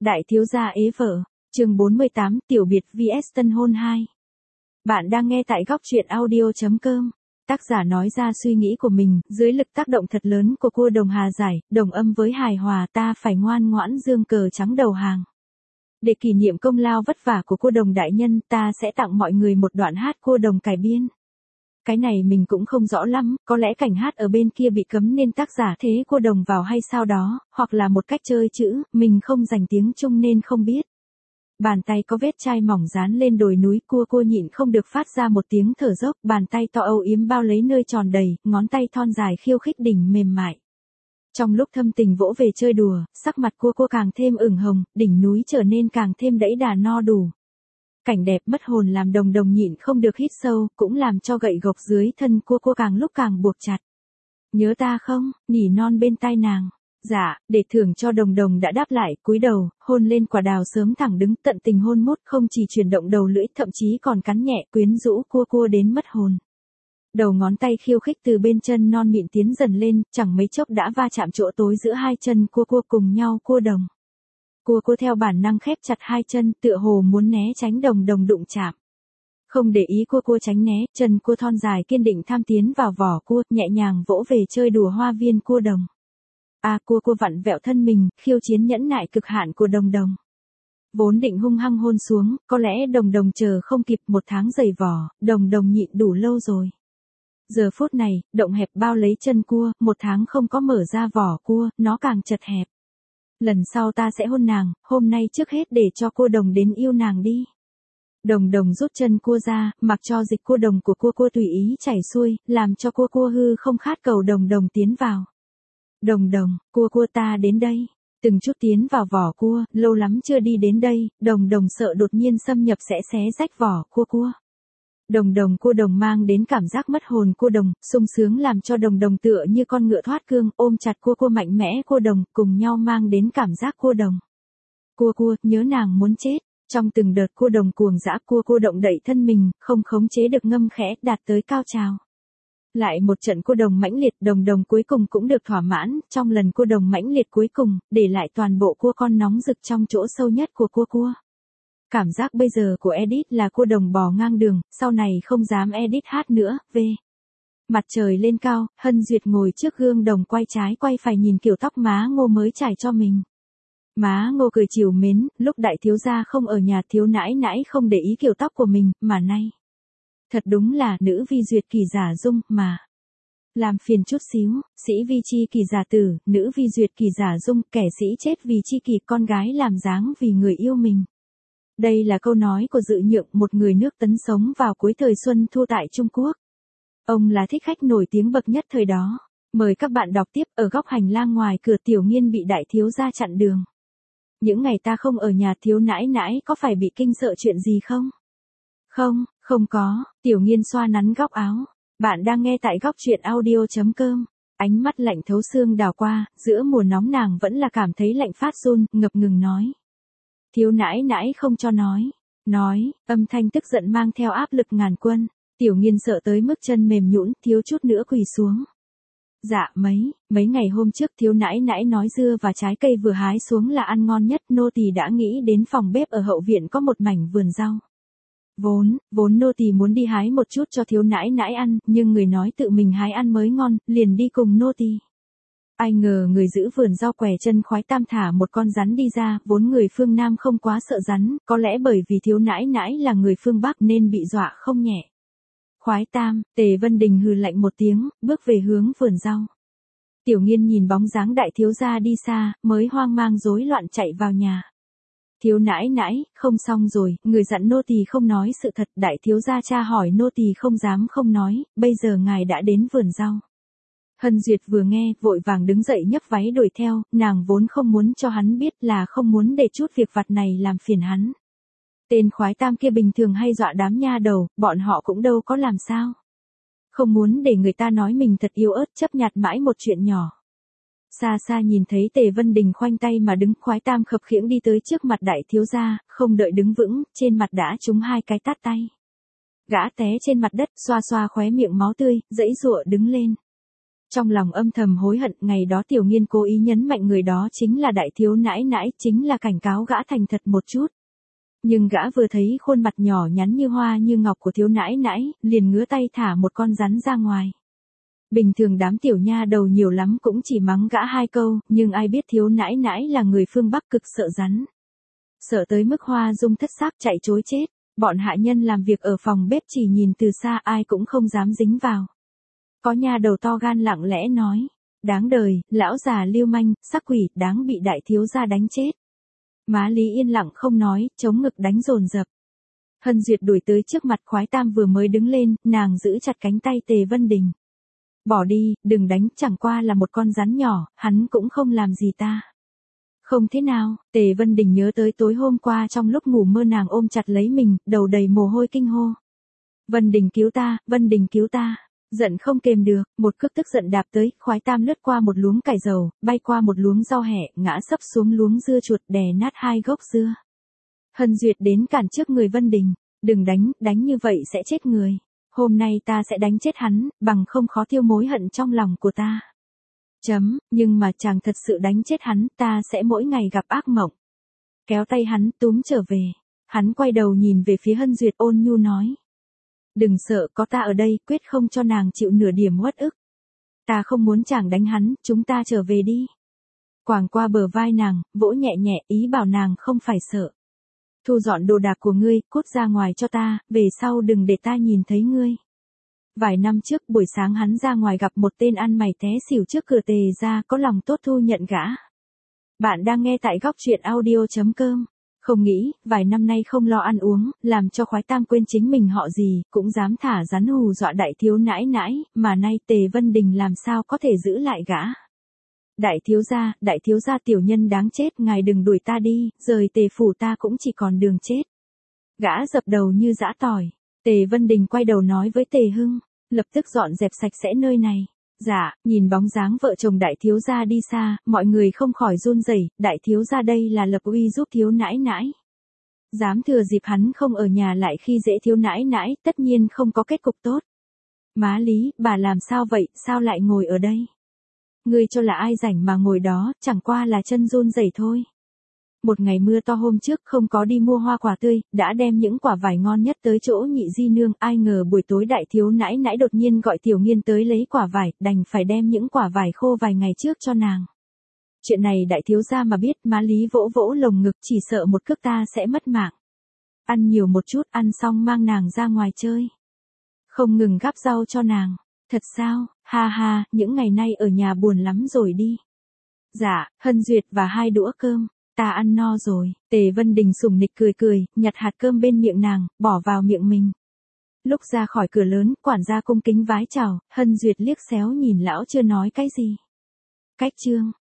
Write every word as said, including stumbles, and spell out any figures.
Đại thiếu gia ế vợ, chương bốn mươi tám, tiểu biệt vs tân hôn hai. Bạn đang nghe tại góc truyện audio chấm com. Tác giả nói ra suy nghĩ của mình, dưới lực tác động thật lớn của cua đồng Hà Giải, đồng âm với hài hòa ta phải ngoan ngoãn dương cờ trắng đầu hàng. Để kỷ niệm công lao vất vả của cua đồng đại nhân, ta sẽ tặng mọi người một đoạn hát cua đồng cải biên. Cái này mình cũng không rõ lắm, có lẽ cảnh hát ở bên kia bị cấm nên tác giả thế cua đồng vào hay sao đó, hoặc là một cách chơi chữ, mình không dành tiếng Trung nên không biết. Bàn tay có vết chai mỏng dán lên đồi núi, cua cua nhịn không được phát ra một tiếng thở dốc, bàn tay to âu yếm bao lấy nơi tròn đầy, ngón tay thon dài khiêu khích đỉnh mềm mại. Trong lúc thâm tình vỗ về chơi đùa, sắc mặt cua cua càng thêm ửng hồng, đỉnh núi trở nên càng thêm đẫy đà no đủ. Cảnh đẹp mất hồn làm đồng đồng nhịn không được hít sâu, cũng làm cho gậy gộc dưới thân cua cua càng lúc càng buộc chặt. Nhớ ta không, nỉ non bên tai nàng. Dạ, để thưởng cho đồng đồng đã đáp lại, cúi đầu, hôn lên quả đào sớm thẳng đứng, tận tình hôn mút, không chỉ chuyển động đầu lưỡi, thậm chí còn cắn nhẹ, quyến rũ cua cua đến mất hồn. Đầu ngón tay khiêu khích từ bên chân non mịn tiến dần lên, chẳng mấy chốc đã va chạm chỗ tối giữa hai chân cua cua cùng nhau cua đồng. Cua cua theo bản năng khép chặt hai chân, tựa hồ muốn né tránh đồng đồng đụng chạm. Không để ý cua cua tránh né, chân cua thon dài kiên định tham tiến vào vỏ cua, nhẹ nhàng vỗ về chơi đùa hoa viên cua đồng. À, cua cua vặn vẹo thân mình, khiêu chiến nhẫn nại cực hạn của đồng đồng. Vốn định hung hăng hôn xuống, có lẽ đồng đồng chờ không kịp, một tháng dày vỏ, đồng đồng nhịn đủ lâu rồi. Giờ phút này, động hẹp bao lấy chân cua, một tháng không có mở ra vỏ cua, nó càng chật hẹp. Lần sau ta sẽ hôn nàng, hôm nay trước hết để cho cua đồng đến yêu nàng đi. Đồng đồng rút chân cua ra, mặc cho dịch cua đồng của cua cua tùy ý chảy xuôi, làm cho cua cua hư không khát cầu đồng đồng tiến vào. Đồng đồng, cua cua ta đến đây. Từng chút tiến vào vỏ cua, lâu lắm chưa đi đến đây, đồng đồng sợ đột nhiên xâm nhập sẽ xé rách vỏ cua cua. Đồng đồng cua đồng mang đến cảm giác mất hồn cua đồng, sung sướng làm cho đồng đồng tựa như con ngựa thoát cương, ôm chặt cua cua mạnh mẽ cua đồng, cùng nhau mang đến cảm giác cua đồng. Cua cua, nhớ nàng muốn chết. Trong từng đợt cua đồng cuồng dã, cua cua động đậy thân mình, không khống chế được ngâm khẽ, đạt tới cao trào. Lại một trận cua đồng mãnh liệt, đồng đồng cuối cùng cũng được thỏa mãn, trong lần cua đồng mãnh liệt cuối cùng, để lại toàn bộ cua con nóng rực trong chỗ sâu nhất của cua cua. Cảm giác bây giờ của Edith là cua đồng bò ngang đường, sau này không dám Edith hát nữa, v. Mặt trời lên cao, Hân Duyệt ngồi trước gương đồng quay trái quay phải nhìn kiểu tóc má Ngô mới trải cho mình. Má Ngô cười trìu mến, lúc đại thiếu gia không ở nhà thiếu nãi nãi không để ý kiểu tóc của mình, mà nay. Thật đúng là nữ vi duyệt kỳ giả dung, mà. Làm phiền chút xíu, sĩ vi chi kỳ giả tử, nữ vi duyệt kỳ giả dung, kẻ sĩ chết vì chi kỳ, con gái làm dáng vì người yêu mình. Đây là câu nói của Dự Nhượng, một người nước Tấn sống vào cuối thời Xuân Thu tại Trung Quốc. Ông là thích khách nổi tiếng bậc nhất thời đó. Mời các bạn đọc tiếp, ở góc hành lang ngoài cửa Tiểu Nghiên bị đại thiếu gia chặn đường. Những ngày ta không ở nhà thiếu nãi nãi có phải bị kinh sợ chuyện gì không? Không, không có, Tiểu Nghiên xoa nắn góc áo. Bạn đang nghe tại góc truyện audio chấm com. Ánh mắt lạnh thấu xương đảo qua, giữa mùa nóng nàng vẫn là cảm thấy lạnh phát run, ngập ngừng nói. Thiếu nãi nãi không cho nói. Nói, âm thanh tức giận mang theo áp lực ngàn quân. Tiểu Nghiên sợ tới mức chân mềm nhũn, thiếu chút nữa quỳ xuống. Dạ mấy, mấy ngày hôm trước thiếu nãi nãi nói dưa và trái cây vừa hái xuống là ăn ngon nhất, nô tỳ đã nghĩ đến phòng bếp ở hậu viện có một mảnh vườn rau. Vốn, vốn nô tỳ muốn đi hái một chút cho thiếu nãi nãi ăn, nhưng người nói tự mình hái ăn mới ngon, liền đi cùng nô tỳ. Ai ngờ người giữ vườn rau quẻ chân khoái tam thả một con rắn đi ra, vốn người phương Nam không quá sợ rắn, có lẽ bởi vì thiếu nãi nãi là người phương Bắc nên bị dọa không nhẹ. Khoái tam, Tề Vân Đình hừ lạnh một tiếng, bước về hướng vườn rau. Tiểu Nghiên nhìn bóng dáng đại thiếu gia đi xa, mới hoang mang rối loạn chạy vào nhà. Thiếu nãi nãi, không xong rồi, người dặn nô tỳ không nói sự thật, đại thiếu gia cha hỏi nô tỳ không dám không nói, bây giờ ngài đã đến vườn rau. Hân Duyệt vừa nghe, vội vàng đứng dậy nhấc váy đuổi theo, nàng vốn không muốn cho hắn biết là không muốn để chút việc vặt này làm phiền hắn. Tên khoái tam kia bình thường hay dọa đám nha đầu, bọn họ cũng đâu có làm sao. Không muốn để người ta nói mình thật yếu ớt, chấp nhặt mãi một chuyện nhỏ. Xa xa nhìn thấy Tề Vân Đình khoanh tay mà đứng, khoái tam khập khiễng đi tới trước mặt đại thiếu gia, không đợi đứng vững, trên mặt đã trúng hai cái tát tay. Gã té trên mặt đất, xoa xoa khóe miệng máu tươi, giãy giụa đứng lên. Trong lòng âm thầm hối hận, ngày đó Tiểu Nghiên cố ý nhấn mạnh người đó chính là đại thiếu nãi nãi, chính là cảnh cáo gã thành thật một chút. Nhưng gã vừa thấy khuôn mặt nhỏ nhắn như hoa như ngọc của thiếu nãi nãi, liền ngứa tay thả một con rắn ra ngoài. Bình thường đám tiểu nha đầu nhiều lắm cũng chỉ mắng gã hai câu, nhưng ai biết thiếu nãi nãi là người phương Bắc cực sợ rắn. Sợ tới mức Hoa Dung thất xác chạy trối chết, bọn hạ nhân làm việc ở phòng bếp chỉ nhìn từ xa ai cũng không dám dính vào. Có nha đầu to gan lặng lẽ nói, đáng đời, lão già lưu manh, sắc quỷ, đáng bị đại thiếu gia đánh chết. Má Lý yên lặng không nói, chống ngực đánh dồn dập. Hân Duyệt đuổi tới trước mặt Khoái Tam vừa mới đứng lên, nàng giữ chặt cánh tay Tề Vân Đình. Bỏ đi, đừng đánh, chẳng qua là một con rắn nhỏ, hắn cũng không làm gì ta. Không thế nào, Tề Vân Đình nhớ tới tối hôm qua trong lúc ngủ mơ nàng ôm chặt lấy mình, đầu đầy mồ hôi kinh hô. Vân Đình cứu ta, Vân Đình cứu ta. Giận không kềm được, một cước tức giận đạp tới, Khoái Tam lướt qua một luống cải dầu, bay qua một luống rau hẹ, ngã sấp xuống luống dưa chuột đè nát hai gốc dưa. Hân Duyệt đến cản trước người Vân Đình, đừng đánh, đánh như vậy sẽ chết người. Hôm nay ta sẽ đánh chết hắn, bằng không khó tiêu mối hận trong lòng của ta. Chấm, nhưng mà chàng thật sự đánh chết hắn, ta sẽ mỗi ngày gặp ác mộng. Kéo tay hắn túm trở về. Hắn quay đầu nhìn về phía Hân Duyệt ôn nhu nói. Đừng sợ, có ta ở đây, quyết không cho nàng chịu nửa điểm uất ức. Ta không muốn chàng đánh hắn, chúng ta trở về đi. Quàng qua bờ vai nàng, vỗ nhẹ nhẹ, ý bảo nàng không phải sợ. Thu dọn đồ đạc của ngươi, cút ra ngoài cho ta, về sau đừng để ta nhìn thấy ngươi. Vài năm trước buổi sáng hắn ra ngoài gặp một tên ăn mày té xỉu trước cửa Tề gia, có lòng tốt thu nhận gã. Bạn đang nghe tại góc truyện audio chấm com. Không nghĩ, vài năm nay không lo ăn uống, làm cho Khoái Tam quên chính mình họ gì, cũng dám thả rắn hù dọa đại thiếu nãi nãi, mà nay Tề Vân Đình làm sao có thể giữ lại gã. Đại thiếu gia, đại thiếu gia tiểu nhân đáng chết, ngài đừng đuổi ta đi, rời Tề phủ ta cũng chỉ còn đường chết. Gã dập đầu như giã tỏi. Tề Vân Đình quay đầu nói với Tề Hưng, lập tức dọn dẹp sạch sẽ nơi này. Dạ, nhìn bóng dáng vợ chồng đại thiếu gia đi xa, mọi người không khỏi run rẩy, đại thiếu gia đây là lập uy giúp thiếu nãi nãi. Dám thừa dịp hắn không ở nhà lại khi dễ thiếu nãi nãi, tất nhiên không có kết cục tốt. Má Lý, bà làm sao vậy, sao lại ngồi ở đây? Ngươi cho là ai rảnh mà ngồi đó, chẳng qua là chân run rẩy thôi. Một ngày mưa to hôm trước không có đi mua hoa quả tươi, đã đem những quả vải ngon nhất tới chỗ nhị di nương, ai ngờ buổi tối đại thiếu nãi nãi đột nhiên gọi Tiểu Nghiên tới lấy quả vải, đành phải đem những quả vải khô vài ngày trước cho nàng. Chuyện này đại thiếu gia mà biết, má Lý vỗ vỗ lồng ngực, chỉ sợ một cước ta sẽ mất mạng. Ăn nhiều một chút, ăn xong mang nàng ra ngoài chơi. Không ngừng gắp rau cho nàng. Thật sao, ha ha, những ngày nay ở nhà buồn lắm rồi đi. Dạ, Hân Duyệt và hai đũa cơm. Ta ăn no rồi. Tề Vân Đình sủng nịch cười cười, nhặt hạt cơm bên miệng nàng, bỏ vào miệng mình. Lúc ra khỏi cửa lớn, quản gia cung kính vái chào, Hân Duyệt liếc xéo nhìn lão chưa nói cái gì. Cách chương.